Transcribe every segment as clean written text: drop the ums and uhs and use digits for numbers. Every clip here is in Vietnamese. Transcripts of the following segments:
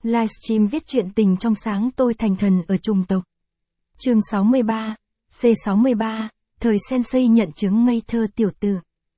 Livestream viết chuyện tình trong sáng tôi thành thần ở trùng tộc. Chương 63, C63, thời Sensei nhận chứng ngây thơ tiểu tử.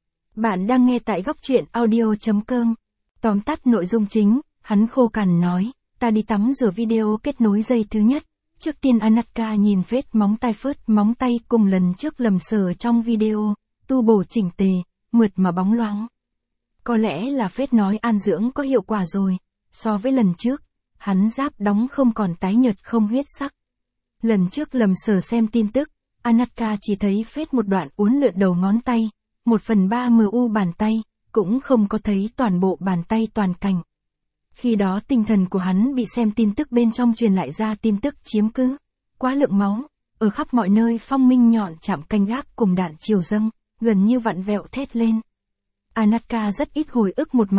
Bạn đang nghe tại góc truyện audio.com. Tóm tắt nội dung chính, hắn khô cằn nói, ta đi tắm rửa video kết nối giây thứ nhất. Trước tiên Anatka nhìn vết móng tay phớt móng tay cùng lần trước lầm sờ trong video, tu bổ chỉnh tề, mượt mà bóng loáng. Có lẽ là phết nói an dưỡng có hiệu quả rồi, so với lần trước, hắn giáp đóng không còn tái nhợt không huyết sắc. Lần trước lầm sờ xem tin tức, Anatka chỉ thấy phết một đoạn uốn lượn đầu ngón tay, 1/3 MU bàn tay, cũng không có thấy toàn bộ bàn tay toàn cảnh. Khi đó tinh thần của hắn bị xem tin tức bên trong truyền lại ra tin tức chiếm cứ, quá lượng máu, ở khắp mọi nơi phong minh nhọn chạm canh gác cùng đạn chiều dâng, gần như vặn vẹo thét lên. Anatka rất ít hồi ức một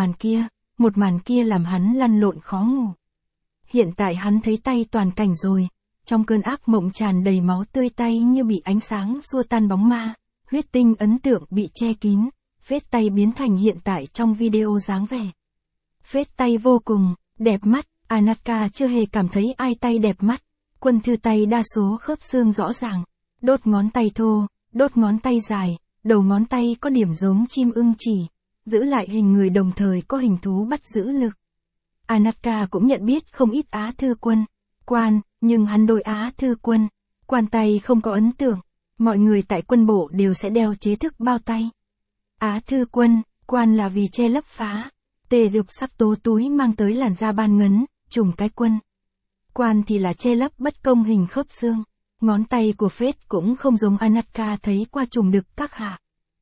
màn kia làm hắn lăn lộn khó ngủ. Hiện tại hắn thấy tay toàn cảnh rồi, trong cơn ác mộng tràn đầy máu tươi tay như bị ánh sáng xua tan bóng ma, huyết tinh ấn tượng bị che kín, vết tay biến thành hiện tại trong video dáng vẻ. Vết tay vô cùng, đẹp mắt, Anatka chưa hề cảm thấy ai tay đẹp mắt, quân thư tay đa số khớp xương rõ ràng, đốt ngón tay thô, đốt ngón tay dài, đầu ngón tay có điểm giống chim ưng chỉ, giữ lại hình người đồng thời có hình thú bắt giữ lực. Anatka cũng nhận biết không ít Á Thư Quân, quan, nhưng hắn đối Á Thư Quân, quan tay không có ấn tượng, mọi người tại quân bộ đều sẽ đeo chế thức bao tay. Á Thư Quân, quan là vì che lấp phá, tê dục sắc tố túi mang tới làn da ban ngấn, trùng cái quân. Quan thì là che lấp bất công hình khớp xương, ngón tay của phết cũng không giống Anatka thấy qua trùng đực các hạ.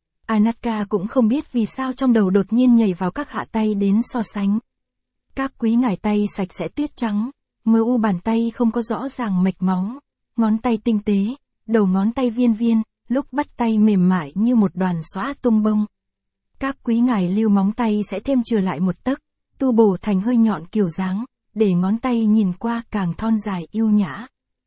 Anatka cũng không biết vì sao trong đầu đột nhiên nhảy vào các hạ tay đến so sánh. Các quý ngải tay sạch sẽ tuyết trắng, MU bàn tay không có rõ ràng mạch máu, ngón tay tinh tế, đầu ngón tay viên viên, lúc bắt tay mềm mại như một đoàn xóa tung bông. Các quý ngải lưu móng tay sẽ thêm chừa lại một tấc, tu bổ thành hơi nhọn kiểu dáng, để ngón tay nhìn qua càng thon dài yêu nhã.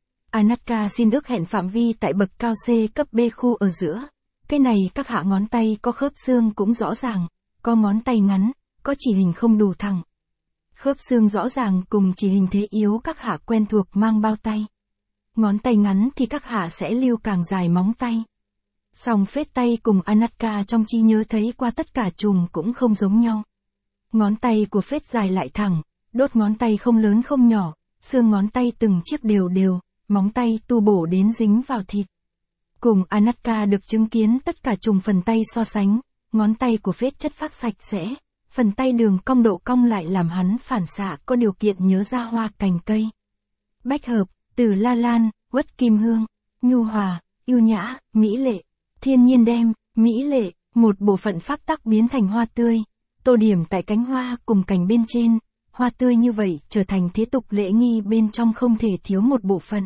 Anatka xin ước hẹn phạm vi tại bậc cao C cấp B khu ở giữa. Cái này các hạ ngón tay có khớp xương cũng rõ ràng, có ngón tay ngắn, có chỉ hình không đủ thẳng. Khớp xương rõ ràng cùng chỉ hình thế yếu các hạ quen thuộc mang bao tay. Ngón tay ngắn thì các hạ sẽ lưu càng dài móng tay. Song phết tay cùng Anatka trong trí nhớ thấy qua tất cả trùng cũng không giống nhau. Ngón tay của phết dài lại thẳng, đốt ngón tay không lớn không nhỏ, xương ngón tay từng chiếc đều đều, móng tay tu bổ đến dính vào thịt. Cùng Anatka được chứng kiến tất cả trùng phần tay so sánh, ngón tay của phết chất phác sạch sẽ, phần tay đường cong độ cong lại làm hắn phản xạ có điều kiện nhớ ra hoa cành cây. Bách hợp, từ la lan, uất kim hương, nhu hòa, yêu nhã, mỹ lệ, thiên nhiên đem, mỹ lệ, một bộ phận pháp tắc biến thành hoa tươi, tô điểm tại cánh hoa cùng cành bên trên, hoa tươi như vậy trở thành thế tục lễ nghi bên trong không thể thiếu một bộ phận.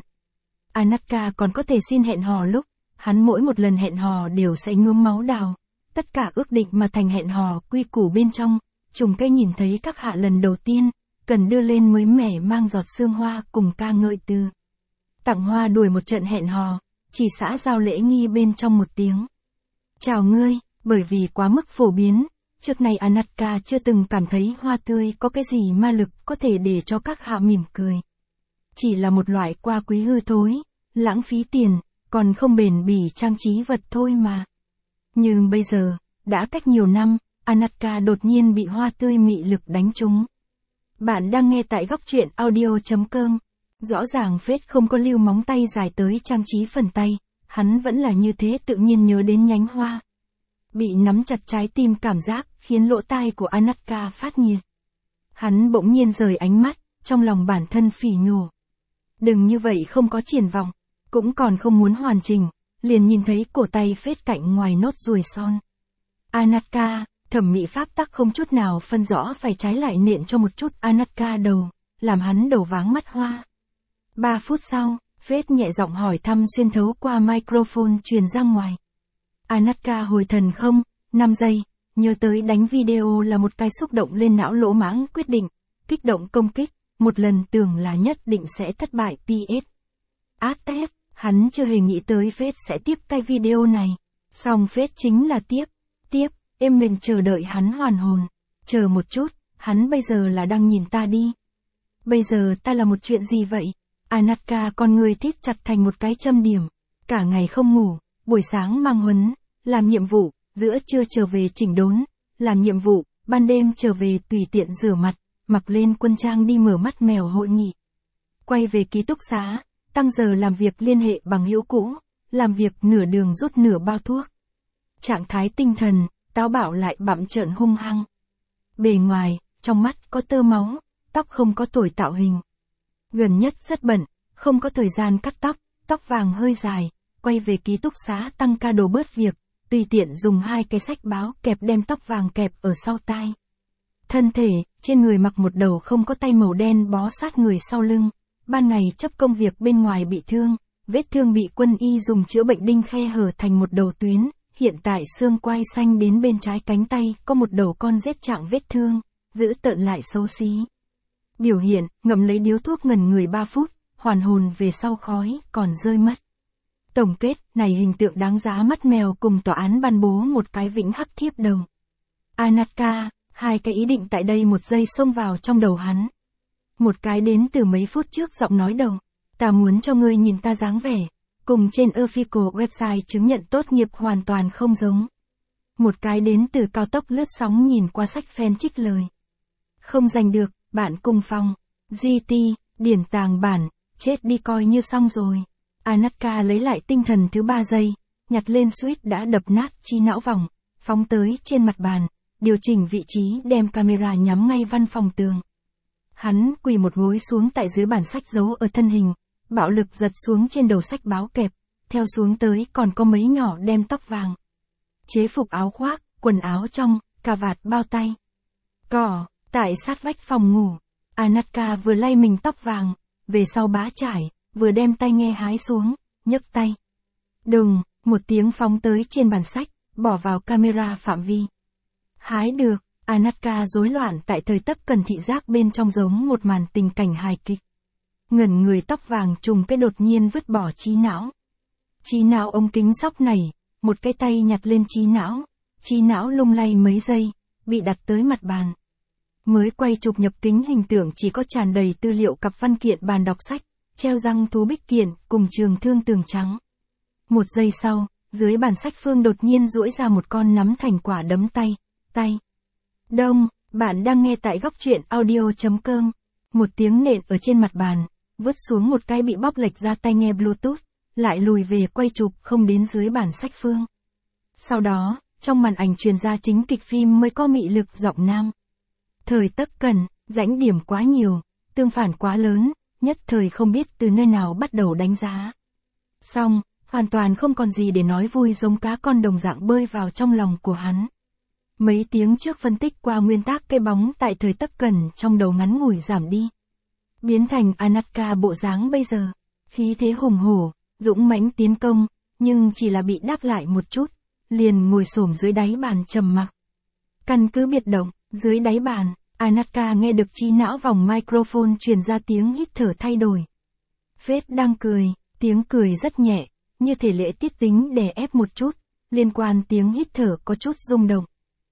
Anatka còn có thể xin hẹn hò lúc, hắn mỗi một lần hẹn hò đều sẽ nhuốm máu đào. Tất cả ước định mà thành hẹn hò quy củ bên trong, trùng cây nhìn thấy các hạ lần đầu tiên, cần đưa lên mới mẻ mang giọt sương hoa cùng ca ngợi từ. Tặng hoa đuổi một trận hẹn hò, chỉ xã giao lễ nghi bên trong một tiếng. Chào ngươi, bởi vì quá mức phổ biến, trước này Anatka chưa từng cảm thấy hoa tươi có cái gì ma lực có thể để cho các hạ mỉm cười. Chỉ là một loại qua quý hư thối, lãng phí tiền, còn không bền bỉ trang trí vật thôi mà. Nhưng bây giờ, đã cách nhiều năm, Anatka đột nhiên bị hoa tươi mị lực đánh trúng. Bạn đang nghe tại góc truyện audio.com. Rõ ràng phết không có lưu móng tay dài tới trang trí phần tay, hắn vẫn là như thế tự nhiên nhớ đến nhánh hoa. Bị nắm chặt trái tim cảm giác khiến lỗ tai của Anatka phát nhiệt. Hắn bỗng nhiên rời ánh mắt, trong lòng bản thân phỉ nhổ. Đừng như vậy không có triển vọng, cũng còn không muốn hoàn chỉnh, liền nhìn thấy cổ tay phết cạnh ngoài nốt ruồi son. Anatka, thẩm mỹ pháp tắc không chút nào phân rõ phải trái lại nện cho một chút Anatka đầu, làm hắn đầu váng mắt hoa. 3 phút sau, phết nhẹ giọng hỏi thăm xuyên thấu qua microphone truyền ra ngoài. Anatka hồi thần không, 5 giây, nhớ tới đánh video là một cái xúc động lên não lỗ mãng quyết định, kích động công kích, một lần tưởng là nhất định sẽ thất bại PS. Tép, hắn chưa hề nghĩ tới phết sẽ tiếp cái video này. Song phết chính là tiếp, em mình chờ đợi hắn hoàn hồn. Chờ một chút, hắn bây giờ là đang nhìn ta đi. bây giờ ta là một chuyện gì vậy? Anatka con người thít chặt thành một cái châm điểm. Cả ngày không ngủ, buổi sáng mang huấn, làm nhiệm vụ, giữa trưa trở về chỉnh đốn, làm nhiệm vụ, ban đêm trở về tùy tiện rửa mặt, mặc lên quân trang đi mở mắt mèo hội nghị. Quay về ký túc xá, tăng giờ làm việc liên hệ bằng hữu cũ, làm việc nửa đường rút nửa bao thuốc. Trạng thái tinh thần, táo bạo lại bặm trợn hung hăng. Bề ngoài, trong mắt có tơ máu, tóc không có tuổi tạo hình. Gần nhất rất bận, không có thời gian cắt tóc, tóc vàng hơi dài, quay về ký túc xá tăng ca đồ bớt việc, tùy tiện dùng 2 cái sách báo kẹp đem tóc vàng kẹp ở sau tai. Thân thể, trên người mặc một đầu không có tay màu đen bó sát người sau lưng, ban ngày chấp công việc bên ngoài bị thương, vết thương bị quân y dùng chữa bệnh đinh khe hở thành một đầu tuyến, hiện tại xương quai xanh đến bên trái cánh tay có một đầu con rết trạng vết thương, giữ tợn lại xấu xí. Biểu hiện, ngậm lấy điếu thuốc ngẩn người 3 phút, hoàn hồn về sau khói, còn rơi mất. Tổng kết, này hình tượng đáng giá mắt mèo cùng tòa án ban bố một cái vĩnh hắc thiếp đầu. Anatka, 2 cái ý định tại đây một giây xông vào trong đầu hắn. Một cái đến từ mấy phút trước giọng nói đầu. Ta muốn cho ngươi nhìn ta dáng vẻ, cùng trên official website chứng nhận tốt nghiệp hoàn toàn không giống. Một cái đến từ cao tốc lướt sóng nhìn qua sách fan trích lời. Không giành được, bạn cùng phòng. GT, điển tàng bản, chết đi coi như xong rồi. Anatka lấy lại tinh thần thứ 3 giây, nhặt lên switch đã đập nát trí não vòng, phóng tới trên mặt bàn, điều chỉnh vị trí đem camera nhắm ngay văn phòng tường. Hắn quỳ một gối xuống tại dưới bản sách giấu ở thân hình, bạo lực giật xuống trên đầu sách báo kẹp, theo xuống tới còn có mấy nhỏ đem tóc vàng. Chế phục áo khoác, quần áo trong, cà vạt bao tay. Cỏ, tại sát vách phòng ngủ, Anatka vừa lay mình tóc vàng, về sau bá trải, vừa đem tai nghe hái xuống, nhấc tay. Đùng, một tiếng phóng tới trên bàn sách, bỏ vào camera phạm vi. Hái được, Anatka rối loạn tại thời tấp cần thị giác bên trong giống một màn tình cảnh hài kịch. Ngẩn người tóc vàng trùng cái đột nhiên vứt bỏ trí não. Trí não ống kính sóc nảy, một cái tay nhặt lên trí não lung lay mấy giây, bị đặt tới mặt bàn. Mới quay chụp nhập kính hình tượng chỉ có tràn đầy tư liệu cặp văn kiện bàn đọc sách, treo răng thú bích kiện, cùng trường thương tường trắng. Một giây sau, dưới bàn sách phương đột nhiên duỗi ra một con nắm thành quả đấm tay. Đông, bạn đang nghe tại góc truyện audio.com. Một tiếng nện ở trên mặt bàn, vứt xuống một cái bị bóp lệch ra tai nghe Bluetooth, lại lùi về quay chụp không đến dưới bản sách phương. Sau đó, trong màn ảnh truyền ra chính kịch phim mới có mị lực giọng nam. Thời tấc cần, rãnh điểm quá nhiều, tương phản quá lớn, nhất thời không biết từ nơi nào bắt đầu đánh giá. Xong, hoàn toàn không còn gì để nói vui giống cá con đồng dạng bơi vào trong lòng của hắn. Mấy tiếng trước phân tích qua nguyên tắc cái bóng tại thời tấc cần trong đầu ngắn ngủi giảm đi. Biến thành Anatka bộ dáng bây giờ, khí thế hùng hổ, dũng mãnh tiến công, nhưng chỉ là bị đáp lại một chút, liền ngồi xổm dưới đáy bàn trầm mặc. Căn cứ biệt động, dưới đáy bàn, Anatka nghe được trí não vòng microphone truyền ra tiếng hít thở thay đổi. Phết đang cười, tiếng cười rất nhẹ, như thể lễ tiết tính đè ép một chút, liên quan tiếng hít thở có chút rung động.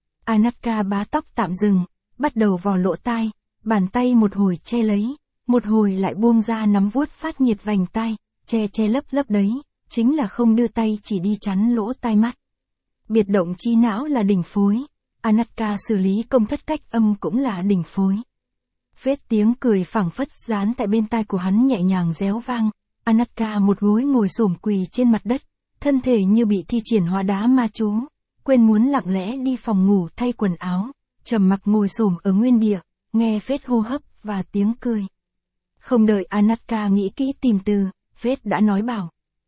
Anatka bá tóc tạm dừng, bắt đầu vò lỗ tai, bàn tay một hồi che lấy, một hồi lại buông ra nắm vuốt phát nhiệt vành tai, che lấp đấy, chính là không đưa tay chỉ đi chắn lỗ tai mắt. Biệt động trí não là đỉnh phối, Anatka xử lý công thất cách âm cũng là đỉnh phối. Phết tiếng cười phảng phất dán tại bên tai của hắn nhẹ nhàng réo vang, Anatka một gối ngồi xổm quỳ trên mặt đất, thân thể như bị thi triển hóa đá ma chú, quên muốn lặng lẽ đi phòng ngủ thay quần áo, trầm mặc ngồi xổm ở nguyên địa, nghe Phết hô hấp và tiếng cười. Không đợi Anatka nghĩ kỹ tìm từ, Phết đã nói bảo.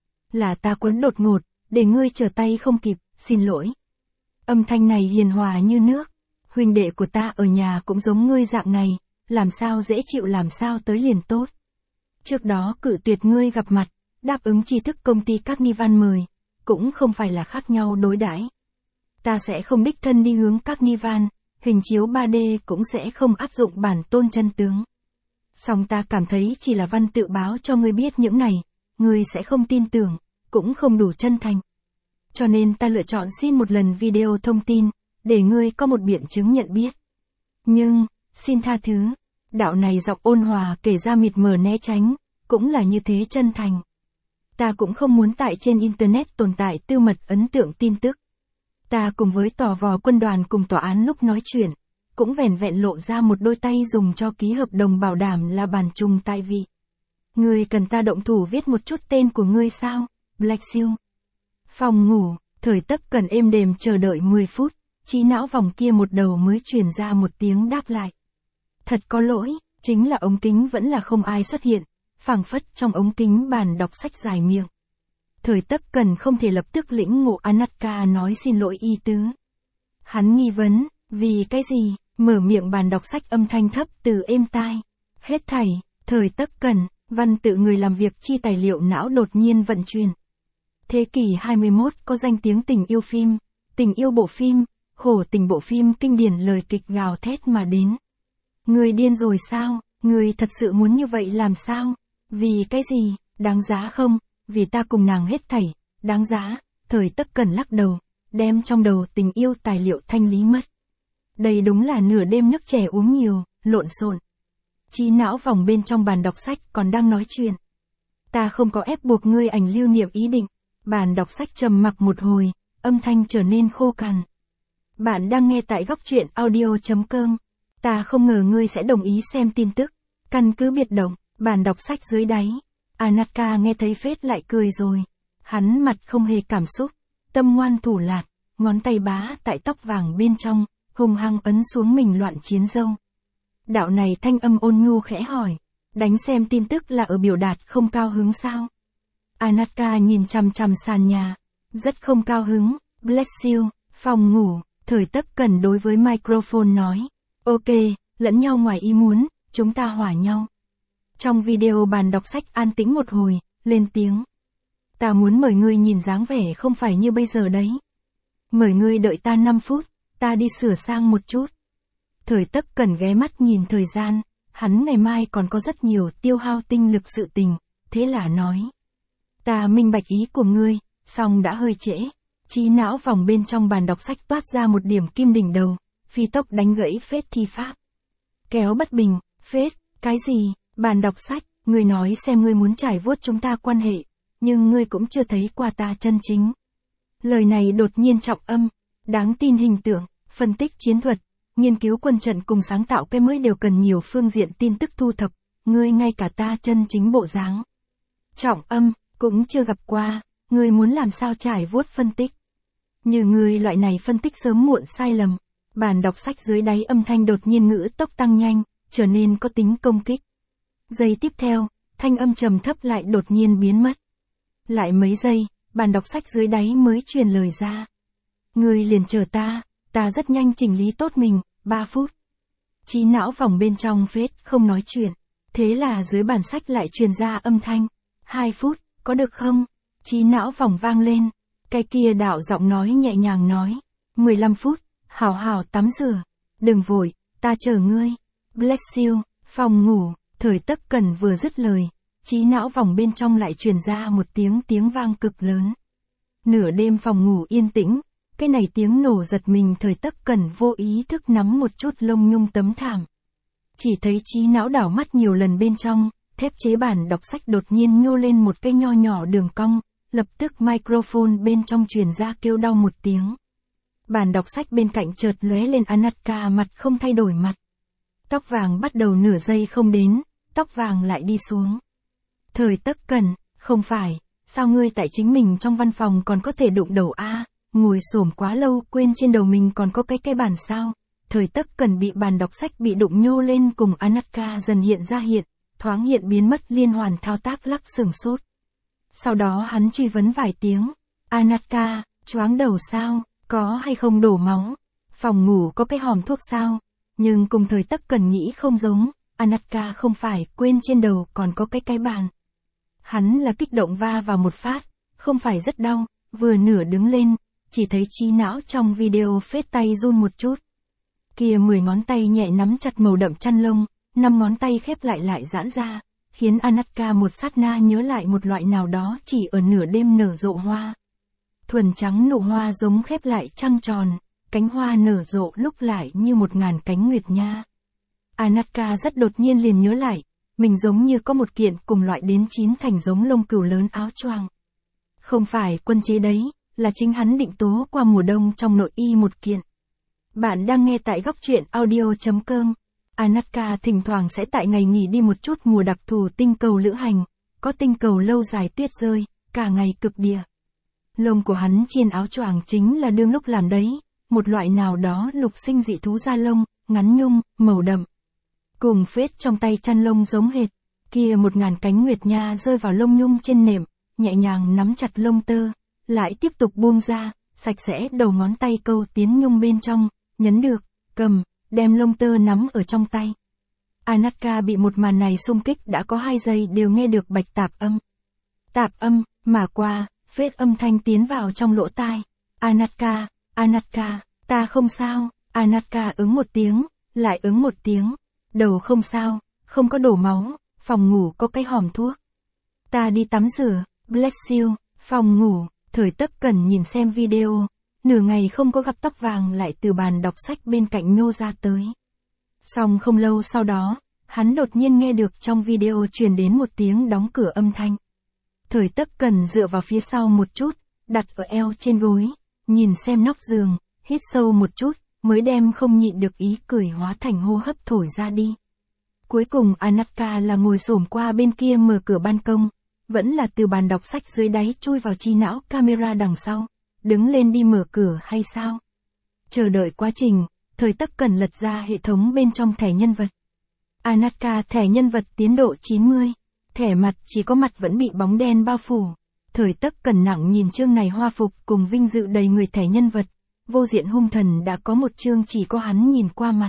Là ta quấn đột ngột, để ngươi trở tay không kịp, xin lỗi. Âm thanh này hiền hòa như nước, huynh đệ của ta ở nhà cũng giống ngươi dạng này, làm sao dễ chịu làm sao tới liền tốt. Trước đó cự tuyệt ngươi gặp mặt, đáp ứng tri thức công ty Carnival mời, cũng không phải là khác nhau đối đãi. Ta sẽ không đích thân đi hướng Carnival, hình chiếu 3D cũng sẽ không áp dụng bản tôn chân tướng. Song ta cảm thấy chỉ là văn tự báo cho ngươi biết những này, ngươi sẽ không tin tưởng, cũng không đủ chân thành. Cho nên ta lựa chọn xin một lần video thông tin, để ngươi có một biện chứng nhận biết. Nhưng, xin tha thứ, Đạo này giọng ôn hòa kể ra mịt mờ né tránh, cũng là như thế chân thành. Ta cũng không muốn tại trên Internet tồn tại tư mật ấn tượng tin tức. Ta cùng với tò vò quân đoàn cùng tòa án lúc nói chuyện, cũng vẻn vẹn lộ ra một đôi tay dùng cho ký hợp đồng bảo đảm là bàn trùng tại vị. Ngươi cần ta động thủ viết một chút tên của ngươi sao, Black Seal? Phòng ngủ, Thời Tấc Cần êm đềm chờ đợi 10 phút, trí não vòng kia một đầu mới truyền ra một tiếng đáp lại. Thật có lỗi, chính là ống kính vẫn là không ai xuất hiện, phảng phất trong ống kính bàn đọc sách dài miệng. Thời Tấc Cần không thể lập tức lĩnh ngộ Anatka nói xin lỗi ý tứ. Hắn nghi vấn, vì cái gì, mở miệng bàn đọc sách âm thanh thấp từ êm tai. Hết thảy, Thời Tấc Cần, văn tự người làm việc chi tài liệu não đột nhiên vận chuyển. Thế kỷ 21 có danh tiếng tình yêu phim, tình yêu bộ phim, khổ tình bộ phim kinh điển lời kịch gào thét mà đến. Người điên rồi sao, người thật sự muốn như vậy làm sao? Vì cái gì, đáng giá không? Vì ta cùng nàng hết thảy, đáng giá. Thời Tấc Cần lắc đầu, đem trong đầu tình yêu tài liệu thanh lý mất. Đây đúng là nửa đêm nước chè uống nhiều, lộn xộn. Trí não vòng bên trong bàn đọc sách còn đang nói chuyện. Ta không có ép buộc ngươi ảnh lưu niệm ý định. Bàn đọc sách trầm mặc một hồi, âm thanh trở nên khô cằn. Bạn đang nghe tại góc truyện audio.com. Ta không ngờ ngươi sẽ đồng ý xem tin tức. Căn cứ biệt động, bàn đọc sách dưới đáy. Anatka nghe thấy phết lại cười rồi. Hắn mặt không hề cảm xúc, tâm ngoan thủ lạt, ngón tay bá tại tóc vàng bên trong, hung hăng ấn xuống mình loạn chiến dâu. Đạo này thanh âm ôn nhu khẽ hỏi, đánh xem tin tức là ở biểu đạt không cao hứng sao? Anatka nhìn chằm chằm sàn nhà, rất không cao hứng. Bless you, phòng ngủ, Thời Tấc Cần đối với microphone nói, ok, lẫn nhau ngoài ý muốn, chúng ta hòa nhau. Trong video bàn đọc sách an tĩnh một hồi, lên tiếng. Ta muốn mời ngươi nhìn dáng vẻ không phải như bây giờ đấy. Mời ngươi đợi ta 5 phút, ta đi sửa sang một chút. Thời Tấc Cần ghé mắt nhìn thời gian, hắn ngày mai còn có rất nhiều tiêu hao tinh lực sự tình, thế là nói. Ta minh bạch ý của ngươi, song đã hơi trễ. Trí não vòng bên trong bàn đọc sách toát ra một điểm kim đỉnh đầu, phi tốc đánh gãy phết thi pháp. Kéo bất bình, phết, cái gì, bàn đọc sách, ngươi nói xem ngươi muốn trải vuốt chúng ta quan hệ, nhưng ngươi cũng chưa thấy qua ta chân chính. Lời này đột nhiên trọng âm, đáng tin hình tượng, phân tích chiến thuật, nghiên cứu quân trận cùng sáng tạo cái mới đều cần nhiều phương diện tin tức thu thập, ngươi ngay cả ta chân chính bộ dáng. Trọng âm, cũng chưa gặp qua, ngươi muốn làm sao trải vuốt phân tích. Như ngươi loại này phân tích sớm muộn sai lầm, bàn đọc sách dưới đáy âm thanh đột nhiên ngữ tốc tăng nhanh, trở nên có tính công kích. Giây tiếp theo, thanh âm trầm thấp lại đột nhiên biến mất. Lại mấy giây, bàn đọc sách dưới đáy mới truyền lời ra. Ngươi liền chờ ta rất nhanh chỉnh lý tốt mình, 3 phút. Trí não vòng bên trong phết không nói chuyện, thế là dưới bàn sách lại truyền ra âm thanh. 2 phút, có được không? Trí não vòng vang lên. Cái kia đạo giọng nói nhẹ nhàng nói. 15 phút, hảo hảo tắm rửa. Đừng vội, ta chờ ngươi. Bless you, phòng ngủ. Thời Tấc Cần vừa dứt lời, trí não vòng bên trong lại truyền ra một tiếng vang cực lớn. Nửa đêm phòng ngủ yên tĩnh, cái này tiếng nổ giật mình. Thời Tấc Cần vô ý thức nắm một chút lông nhung tấm thảm. Chỉ thấy trí não đảo mắt nhiều lần bên trong, thép chế bản đọc sách đột nhiên nhô lên một cái nho nhỏ đường cong, lập tức microphone bên trong truyền ra kêu đau một tiếng. Bản đọc sách bên cạnh chợt lóe lên. Anatka mặt không thay đổi mặt. Tóc vàng bắt đầu nửa giây không đến, tóc vàng lại đi xuống. Thời Tấc Cần, không phải, sao ngươi tại chính mình trong văn phòng còn có thể đụng đầu a, ngồi xổm quá lâu quên trên đầu mình còn có cái bàn sao? Thời Tấc Cần bị bàn đọc sách bị đụng nhô lên cùng Anatka dần hiện ra thoáng hiện biến mất liên hoàn thao tác lắc sừng sốt. Sau đó hắn truy vấn vài tiếng. Anatka, choáng đầu sao, có hay không đổ máu? Phòng ngủ có cái hòm thuốc sao? Nhưng cùng Thời Tấc Cần nghĩ không giống, Anatka không phải quên trên đầu còn có cái bàn. Hắn là kích động va vào một phát, không phải rất đau, vừa nửa đứng lên, chỉ thấy trí não trong video phết tay run một chút. Kia 10 ngón tay nhẹ nắm chặt màu đậm chăn lông, 5 ngón tay khép lại giãn ra, khiến Anatka một sát na nhớ lại một loại nào đó chỉ ở nửa đêm nở rộ hoa. Thuần trắng nụ hoa giống khép lại trăng tròn, cánh hoa nở rộ lúc lại như 1000 cánh nguyệt nha. Anatka rất đột nhiên liền nhớ lại, mình giống như có một kiện cùng loại đến 9 thành giống lông cừu lớn áo choàng. Không phải quân chế đấy, là chính hắn định tố qua mùa đông trong nội y một kiện. Bạn đang nghe tại góc truyện audio.com. Anatka thỉnh thoảng sẽ tại ngày nghỉ đi một chút mùa đặc thù tinh cầu lữ hành, có tinh cầu lâu dài tuyết rơi, cả ngày cực địa. Lông của hắn trên áo choàng chính là đương lúc làm đấy, một loại nào đó lục sinh dị thú da lông, ngắn nhung, màu đậm. Cùng phết trong tay chăn lông giống hệt, kia 1000 cánh nguyệt nha rơi vào lông nhung trên nệm, nhẹ nhàng nắm chặt lông tơ, lại tiếp tục buông ra, sạch sẽ đầu ngón tay câu tiến nhung bên trong, nhấn được, cầm, đem lông tơ nắm ở trong tay. Anatka bị một màn này xung kích đã có 2 giây đều nghe được bạch tạp âm. Tạp âm, mà qua, phết âm thanh tiến vào trong lỗ tai. Anatka, Anatka, ta không sao, Anatka ứng một tiếng, lại ứng một tiếng. Đầu không sao, không có đổ máu, phòng ngủ có cái hòm thuốc. Ta đi tắm rửa, bless you, phòng ngủ, Thời Tất Cẩn nhìn xem video, nửa ngày không có gặp tóc vàng lại từ bàn đọc sách bên cạnh nhô ra tới. Xong không lâu sau đó, hắn đột nhiên nghe được trong video truyền đến một tiếng đóng cửa âm thanh. Thời Tất Cẩn dựa vào phía sau một chút, đặt ở eo trên gối, nhìn xem nóc giường, hít sâu một chút, mới đem không nhịn được ý cười hóa thành hô hấp thổi ra đi. Cuối cùng Anatka là ngồi xổm qua bên kia mở cửa ban công, vẫn là từ bàn đọc sách dưới đáy chui vào chi não camera đằng sau, đứng lên đi mở cửa hay sao? Chờ đợi quá trình, Thời Tất Cẩn lật ra hệ thống bên trong thẻ nhân vật. Anatka thẻ nhân vật tiến độ 90, thẻ mặt chỉ có mặt vẫn bị bóng đen bao phủ. Thời Tất Cẩn nặng nhìn chương này hoa phục cùng vinh dự đầy người thẻ nhân vật, vô diện hung thần đã có một chương chỉ có hắn nhìn qua mặt.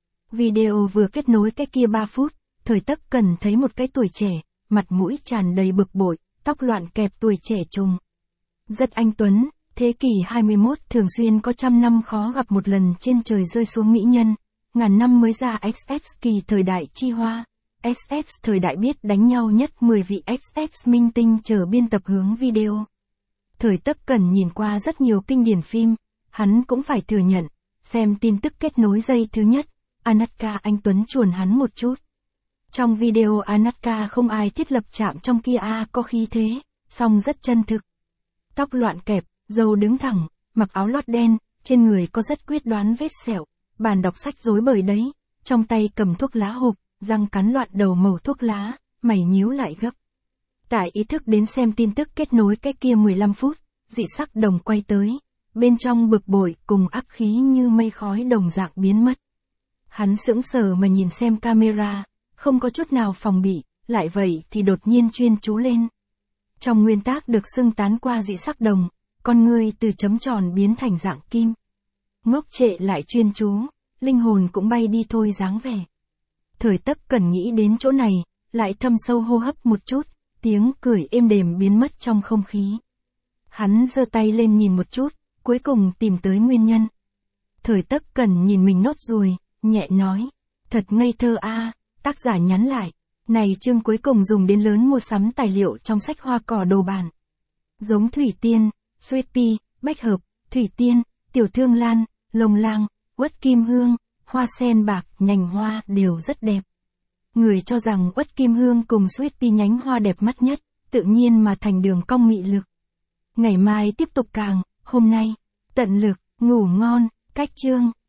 Video vừa kết nối cái kia 3 phút, Thời Tất Cẩn thấy một cái tuổi trẻ, mặt mũi tràn đầy bực bội, tóc loạn kẹp tuổi trẻ trùng. Rất anh tuấn, thế kỷ 21 thường xuyên có 100 năm khó gặp một lần trên trời rơi xuống mỹ nhân, ngàn năm mới ra XX kỳ thời đại chi hoa, XX thời đại biết đánh nhau nhất 10 vị XX minh tinh chờ biên tập hướng video. Thời Tất Cẩn nhìn qua rất nhiều kinh điển phim, hắn cũng phải thừa nhận, xem tin tức kết nối giây thứ nhất, Anatka anh tuấn chuồn hắn một chút. Trong video Anatka không ai thiết lập chạm trong kia có khí thế, song rất chân thực. Tóc loạn kẹp, râu đứng thẳng, mặc áo lót đen, trên người có rất quyết đoán vết sẹo, bàn đọc sách rối bời đấy, trong tay cầm thuốc lá hộp, răng cắn loạn đầu màu thuốc lá, mày nhíu lại gấp. Tại ý thức đến xem tin tức kết nối cái kia 15 phút, dị sắc đồng quay tới, bên trong bực bội cùng ác khí như mây khói đồng dạng biến mất. Hắn sững sờ mà nhìn xem camera, không có chút nào phòng bị, lại vậy thì đột nhiên chuyên chú lên. Trong nguyên tác được xưng tán qua dị sắc đồng, con người từ chấm tròn biến thành dạng kim. Ngốc trệ lại chuyên chú, linh hồn cũng bay đi thôi dáng vẻ. Thời Tất Cẩn nghĩ đến chỗ này, lại thâm sâu hô hấp một chút, tiếng cười êm đềm biến mất trong không khí. Hắn giơ tay lên nhìn một chút, cuối cùng tìm tới nguyên nhân. Thời Tất Cẩn nhìn mình nốt ruồi, nhẹ nói, thật ngây thơ tác giả nhắn lại, này chương cuối cùng dùng đến lớn mua sắm tài liệu trong sách hoa cỏ đồ bàn. Giống thủy tiên, sweet pea, bách hợp, thủy tiên, tiểu thương lan, lồng lang, uất kim hương, hoa sen bạc, nhành hoa đều rất đẹp. Người cho rằng uất kim hương cùng sweet pea nhánh hoa đẹp mắt nhất, tự nhiên mà thành đường cong mị lực. Ngày mai tiếp tục càng, hôm nay, tận lực, ngủ ngon, cách chương.